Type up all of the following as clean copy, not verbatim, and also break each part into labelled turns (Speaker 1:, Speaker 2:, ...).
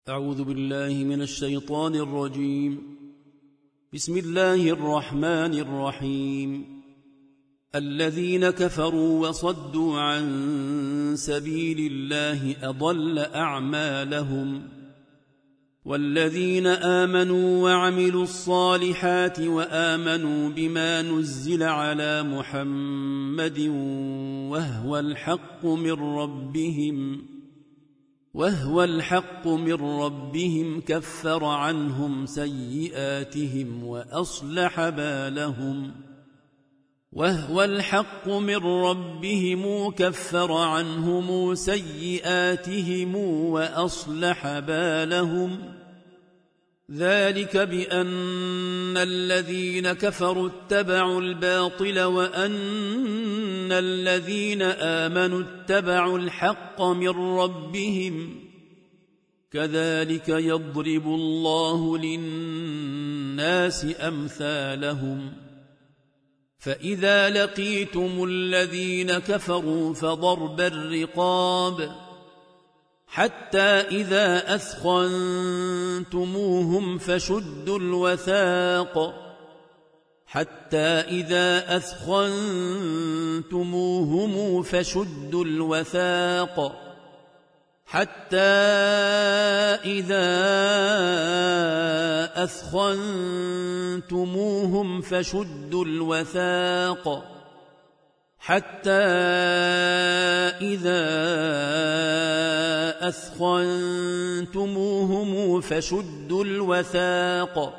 Speaker 1: أعوذ بالله من الشيطان الرجيم. بسم الله الرحمن الرحيم. الذين كفروا وصدوا عن سبيل الله أضل أعمالهم، والذين آمنوا وعملوا الصالحات وآمنوا بما نزل على محمد وهو الحق من ربهم كفر عنهم سيئاتهم وأصلح بالهم ذلك بأن الذين كفروا اتبعوا الباطل وأن الذين آمنوا اتبعوا الحق من ربهم، كذلك يضرب الله للناس أمثالهم. فإذا لقيتم الذين كفروا فضرب الرقاب حتى إذا أثخنتموهم فشدوا الوثاق حتى إذا أثخنتموهم فشدوا الوثاق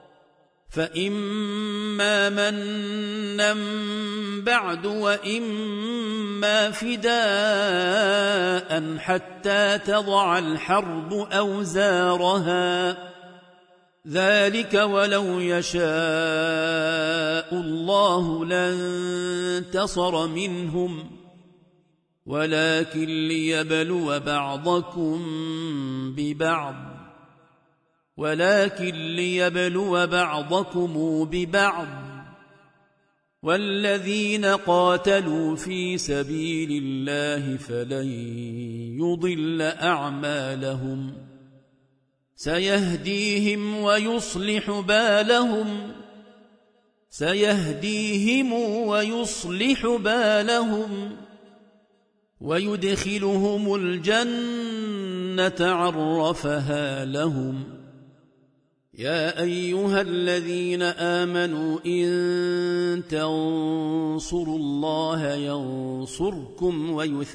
Speaker 1: فإما منا بعد وإما فداء حتى تضع الحرب أوزارها، ذلك ولو يشاء الله لانتصر منهم، ولكن ليبلو بعضكم ببعض. والذين قاتلوا في سبيل الله فلن يضل أعمالهم، سيهديهم ويصلح بالهم ويدخلهم الجنة عرفها لهم. يا أيها الذين آمنوا إن تنصروا الله ينصركم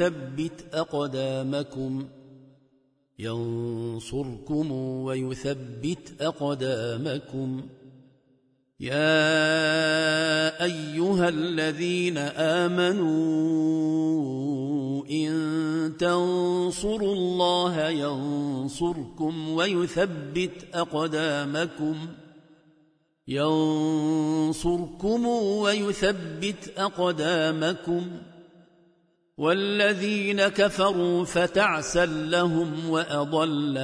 Speaker 1: ويثبت أقدامكم. يا أيها الذين آمنوا إن تنصروا الله ينصركم ويثبت أقدامكم. والذين كفروا فتعسا لهم وأضل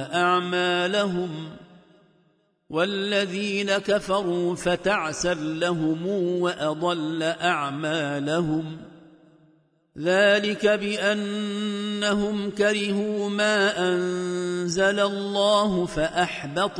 Speaker 1: أعمالهم، ذلك بأنهم كرهوا ما أنزل الله فأحبط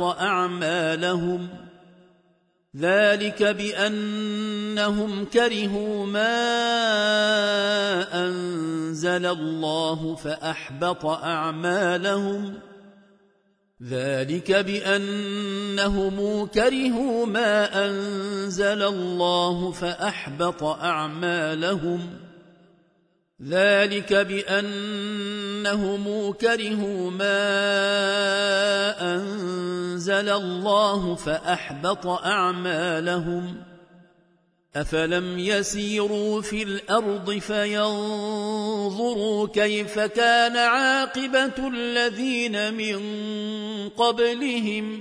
Speaker 1: أعمالهم. أفلم يسيروا في الأرض فينظروا كيف كان عاقبة الذين من قبلهم،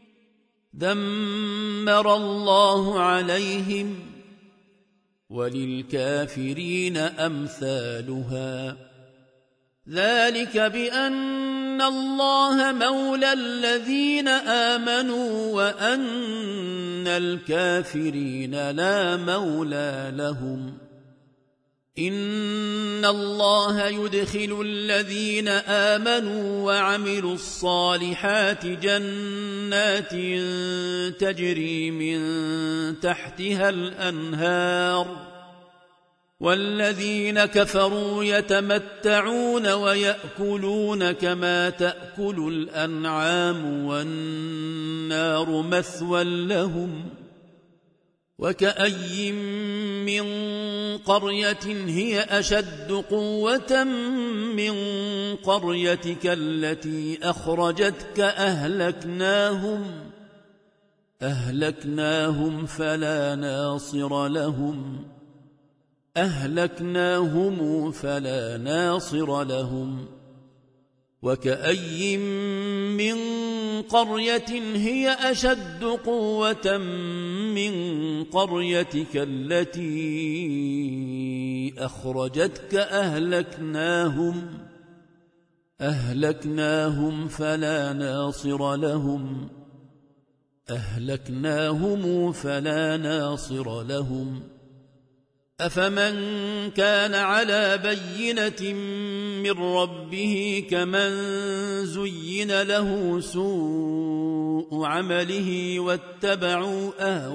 Speaker 1: دمر الله عليهم، وللكافرين أمثالها. ذلك بأن الله مولى الذين آمنوا وأن الكافرين لا مولى لهم. إن الله يدخل الذين آمنوا وعملوا الصالحات جنات تجري من تحتها الأنهار والذين كفروا يتمتعون ويأكلون كما تأكل الأنعام والنار مثوى لهم وكأي من قرية هي أشد قوة من قريتك التي أخرجتك أهلكناهم فلا ناصر لهم وكأي من قرية هي أشد قوة من قريتك التي أخرجتك أهلكناهم فلا ناصر لهم أفمن كان على بينة من ربه كمن زين له سوء عمله واتبعوا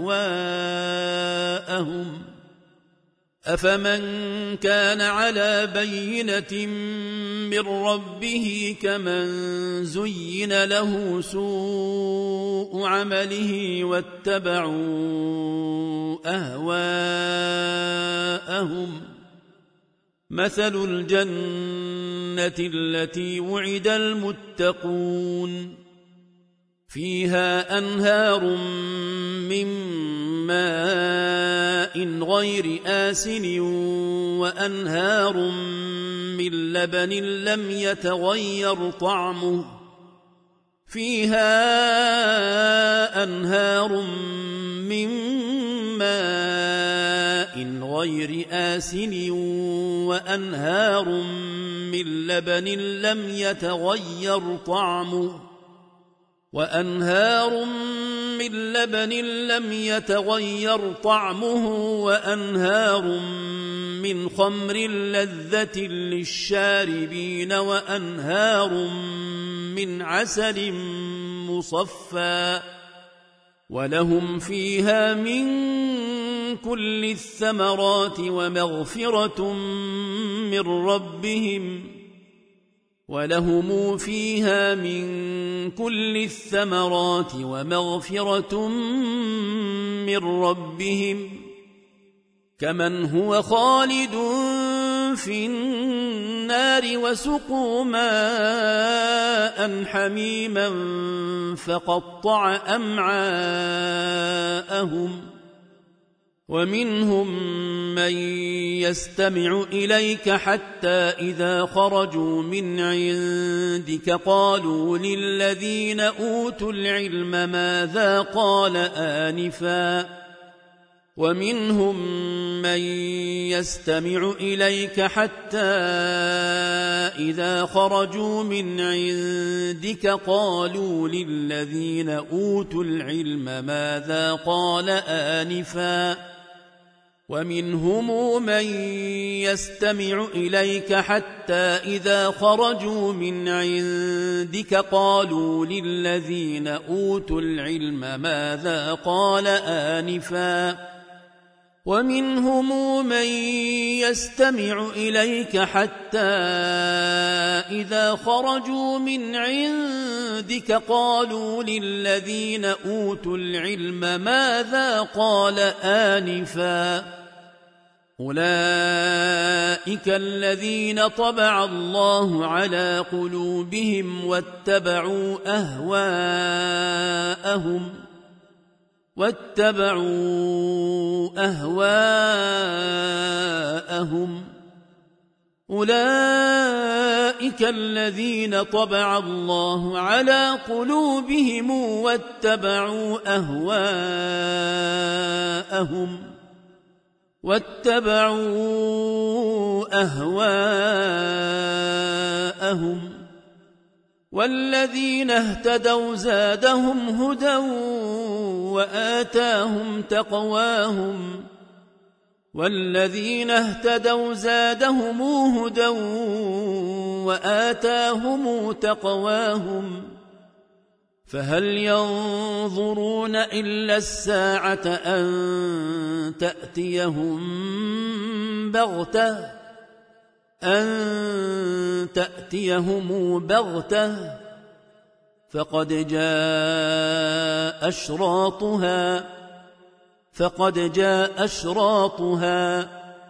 Speaker 1: أهواءهم مثل الجنة التي وعد المتقون فيها أنهار من ماء غير آسن وأنهار من لبن لم يتغير طعمه وأنهار من خمر لذة للشاربين وأنهار من عسل مصفى ولهم فيها من كل الثمرات ومغفرة من ربهم كمن هو خالد في النار وسقوا ماء حميما فقطع أمعاءهم ومنهم من يستمع إليك حتى إذا خرجوا من عندك قالوا للذين أوتوا العلم ماذا قال آنفا ومنهم من يستمع إليك حتى إذا خرجوا من عندك قالوا للذين أوتوا العلم ماذا قال آنفا ومنهم من يستمع إليك حتى إذا خرجوا من عندك قالوا للذين أوتوا العلم ماذا قال آنفا ومنهم من يستمع إليك حتى إذا خرجوا من عندك قالوا للذين أوتوا العلم ماذا قال آنفا أولئك الذين طبع الله على قلوبهم واتبعوا أهواءهم أولئك الذين طبع الله على قلوبهم واتبعوا أهواءهم والذين اهتدوا زادهم هدى وآتاهم تقواهم والذين اهتدوا زادهم هدى وآتاهم تقواهم فهل ينظرون إلا الساعة أن تأتيهم بغتة فقد جاء أشراطها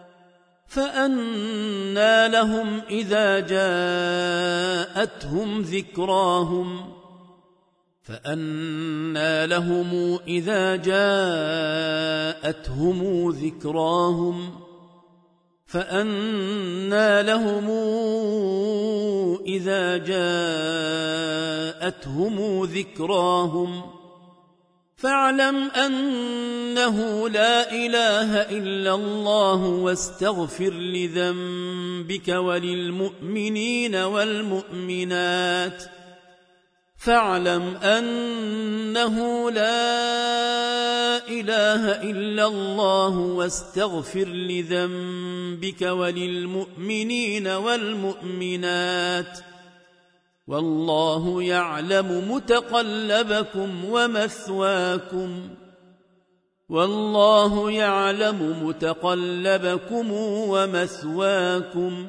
Speaker 1: فأنى لهم إذا جاءتهم ذكراهم فاعلم أنه لا إله إلا الله واستغفر لذنبك وللمؤمنين والمؤمنات والله يعلم متقلبكم ومثواكم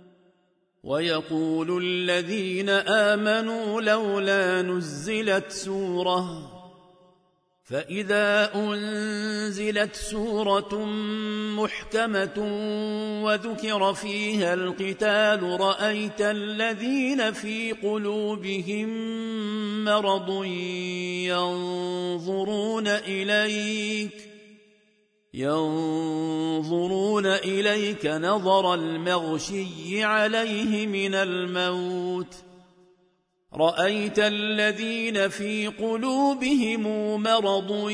Speaker 1: ويقول الذين آمنوا لولا نزلت سورة فإذا أنزلت سورة محكمة وذكر فيها القتال رأيت الذين في قلوبهم مرض ينظرون إليك نظر المغشي عليه من الموت رأيت الذين في قلوبهم مرض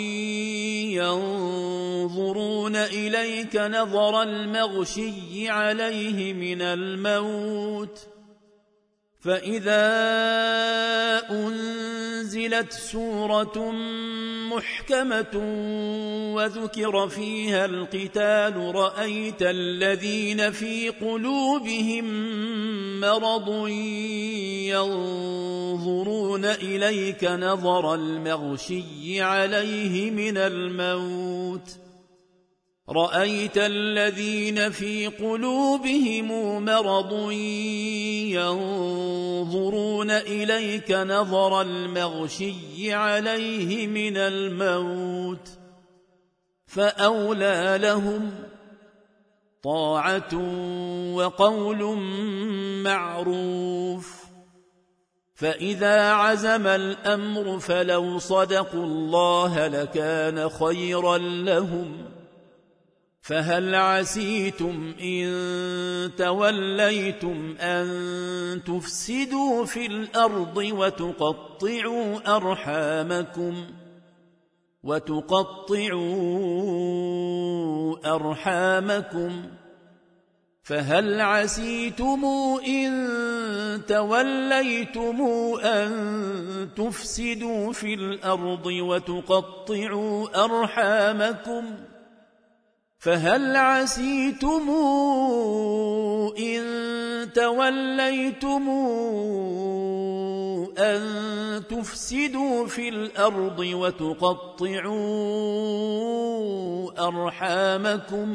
Speaker 1: ينظرون إليك نظر المغشي عليه من الموت فإذا أنزلت سورة محكمة وذكر فيها القتال رأيت الذين في قلوبهم مرض ينظرون إليك نظر المغشي عليه من الموت رأيت الذين في قلوبهم مرض ينظرون إليك نظر المغشي عليه من الموت فأولى لهم طاعة وقول معروف فإذا عزم الأمر فلو صدقوا الله لكان خيرا لهم فهل عسيتم إن توليتم أن تفسدوا في الأرض وتقطعوا أرحامكم فهل عسيتم إن توليتم أن تفسدوا في الأرض وتقطعوا أرحامكم فهل عسيتم إن توليتم أن تفسدوا في الأرض وتقطعوا أرحامكم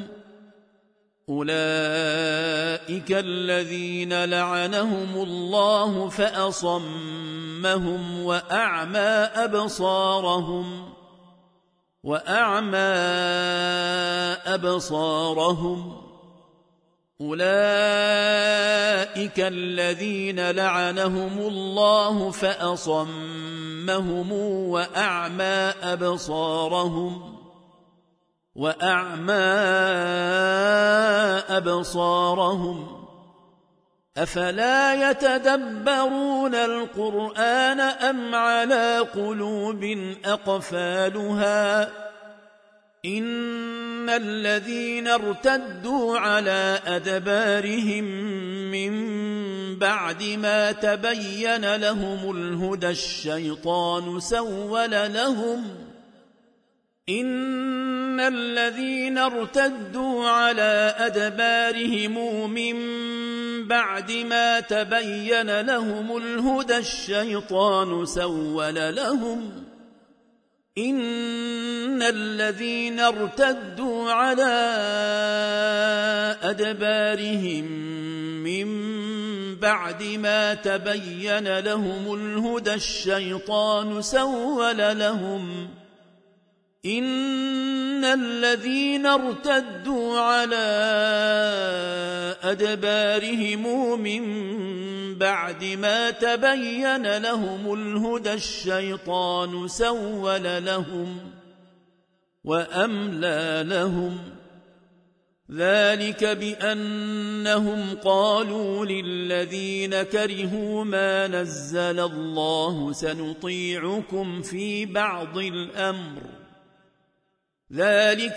Speaker 1: أولئك الذين لعنهم الله فأصمهم وأعمى أبصارهم أولئك الذين لعنهم الله فأصمهم وأعمى أبصارهم أفلا يتدبرون القرآن أم على قلوب أقفالها إن الذين ارتدوا على أدبارهم من بعد ما تبين لهم الهدى الشيطان سول لهم إن الذين ارتدوا على أدبارهم من بعد ما تبين لهم الهدى الشيطان سول لهم إن الذين ارتدوا على أدبارهم من بعد ما تبين لهم الهدى الشيطان سول لهم إن الذين ارتدوا على أدبارهم من بعد ما تبين لهم الهدى الشيطان سول لهم وأملى لهم ذلك بأنهم قالوا للذين كرهوا ما نزل الله سنطيعكم في بعض الأمر ذلك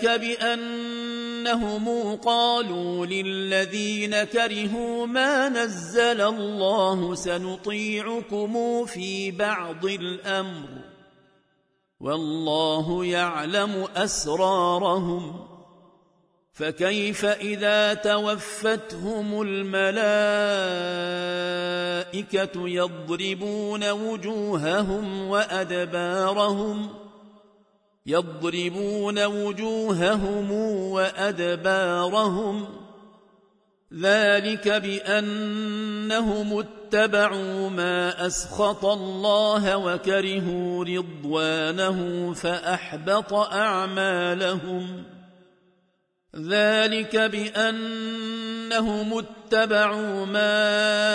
Speaker 1: بأنهم قالوا للذين كرهوا ما نزل الله سنطيعكم في بعض الأمر والله يعلم أسرارهم فكيف إذا توفتهم الملائكة يضربون وجوههم وأدبارهم ذلك بأنهم اتبعوا ما أسخط الله وكرهوا رضوانه فأحبط أعمالهم ذلك بأنهم اتبعوا ما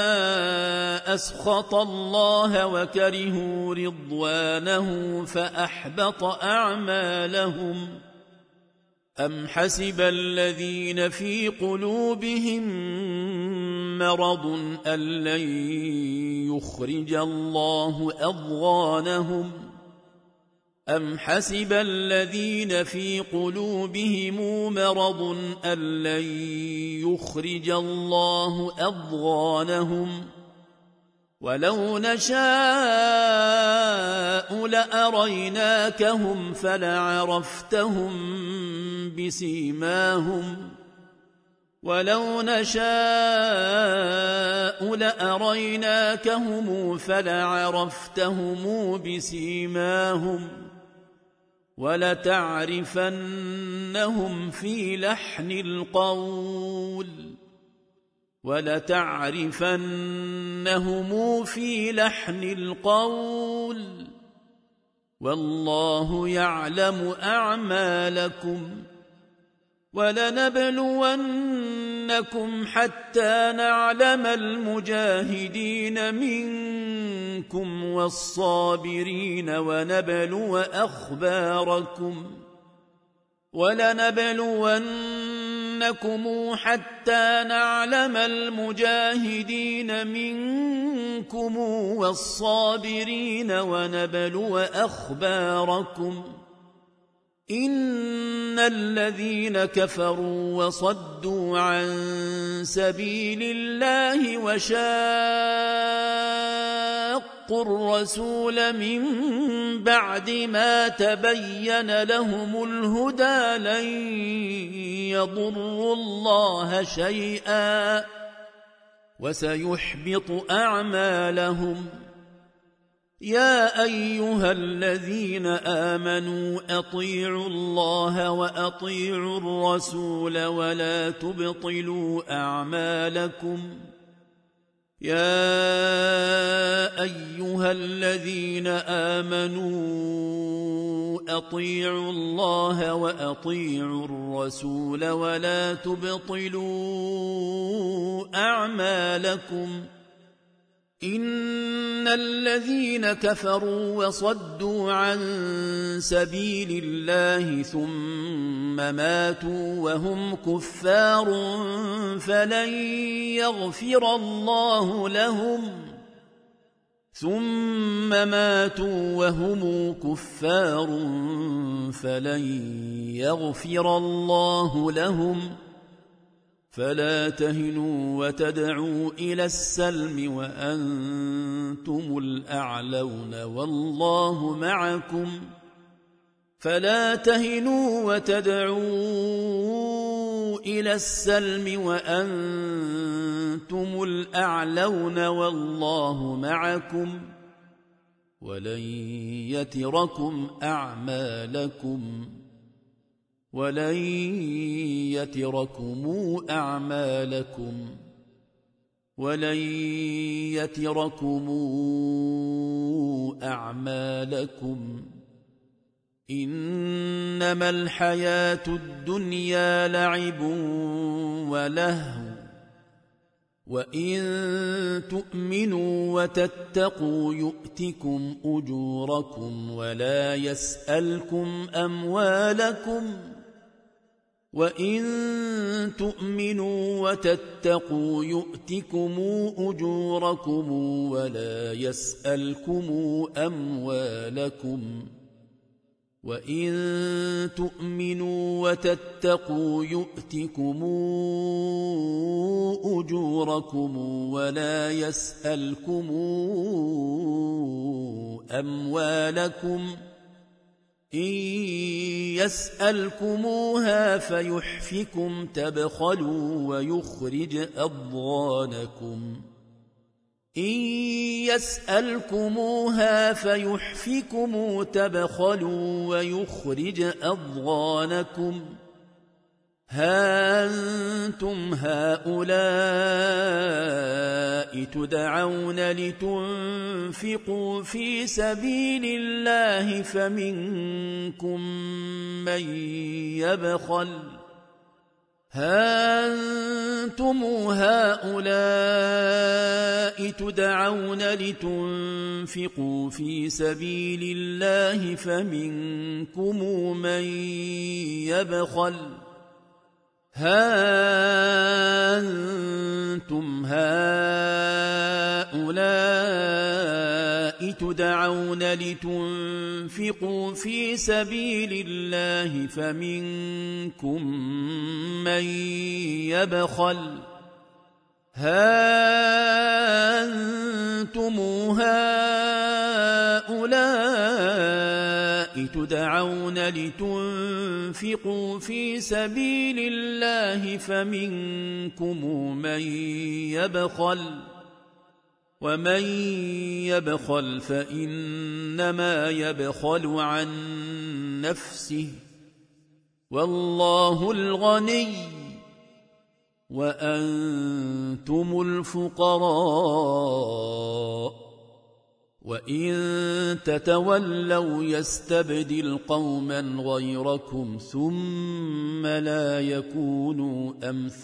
Speaker 1: أسخط الله وكرهوا رضوانه فأحبط أعمالهم أم حسب الذين في قلوبهم مرض أن لن يخرج الله أضغانهم أم حسب الذين في قلوبهم مرض أن لن يخرج الله أضغانهم ولو نشاء لأريناكهم فلعرفتهم بسيماهم ولتعرفنهم في لحن القول والله يعلم أعمالكم ولنبلونكم حتى نعلم المجاهدين منكم والصابرين ونبلو أخباركم إن الذين كفروا وصدوا عن سبيل الله وشاقوا الرسول من بعد ما تبين لهم الهدى لن يضروا الله شيئا وسيحبط أعمالهم يا أيها الذين آمنوا أطيعوا الله وأطيعوا الرسول ولا تبطلوا أعمالكم يا أيها الذين آمنوا أطيعوا الله وأطيعوا الرسول ولا تبطلوا أعمالكم إن الذين كفروا وصدوا عن سبيل الله ثم ماتوا وهم كفار فلن يغفر الله لهم فلا تهنوا وتدعوا إلى السلم وأنتم الأعلون والله معكم فلا تهنوا وتدعوا إلى السلم وأنتم الأعلون والله معكم ولن يتركم أعمالكم إنما الحياة الدنيا لعب ولهو وإن تؤمنوا وتتقوا يؤتكم أجوركم ولا يسألكم أموالكم وإن تؤمنوا وتتقوا يؤتكم أجوركم ولا يسألكم أموالكم إن يسألكموها فيحفكم تبخلوا ويخرج أضغانكم ها أنتم هؤلاء تدعون لتنفقوا في سبيل الله فمنكم من يبخل أنتم هؤلاء تدعون لتنفقوا في سبيل الله فمنكم من يبخل ومن يبخل فإنما يبخل عن نفسه والله الغني وأنتم الفقراء وإن تتولوا يستبدل قوما غيركم ثم لا يكونوا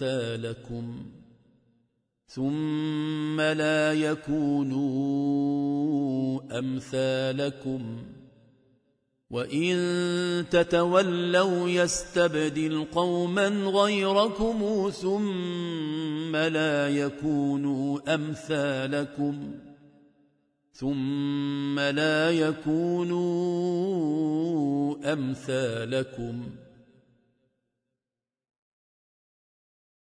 Speaker 1: أمثالكم وإن تتولوا يستبدل قوما غيركم ثم لا يكونوا أمثالكم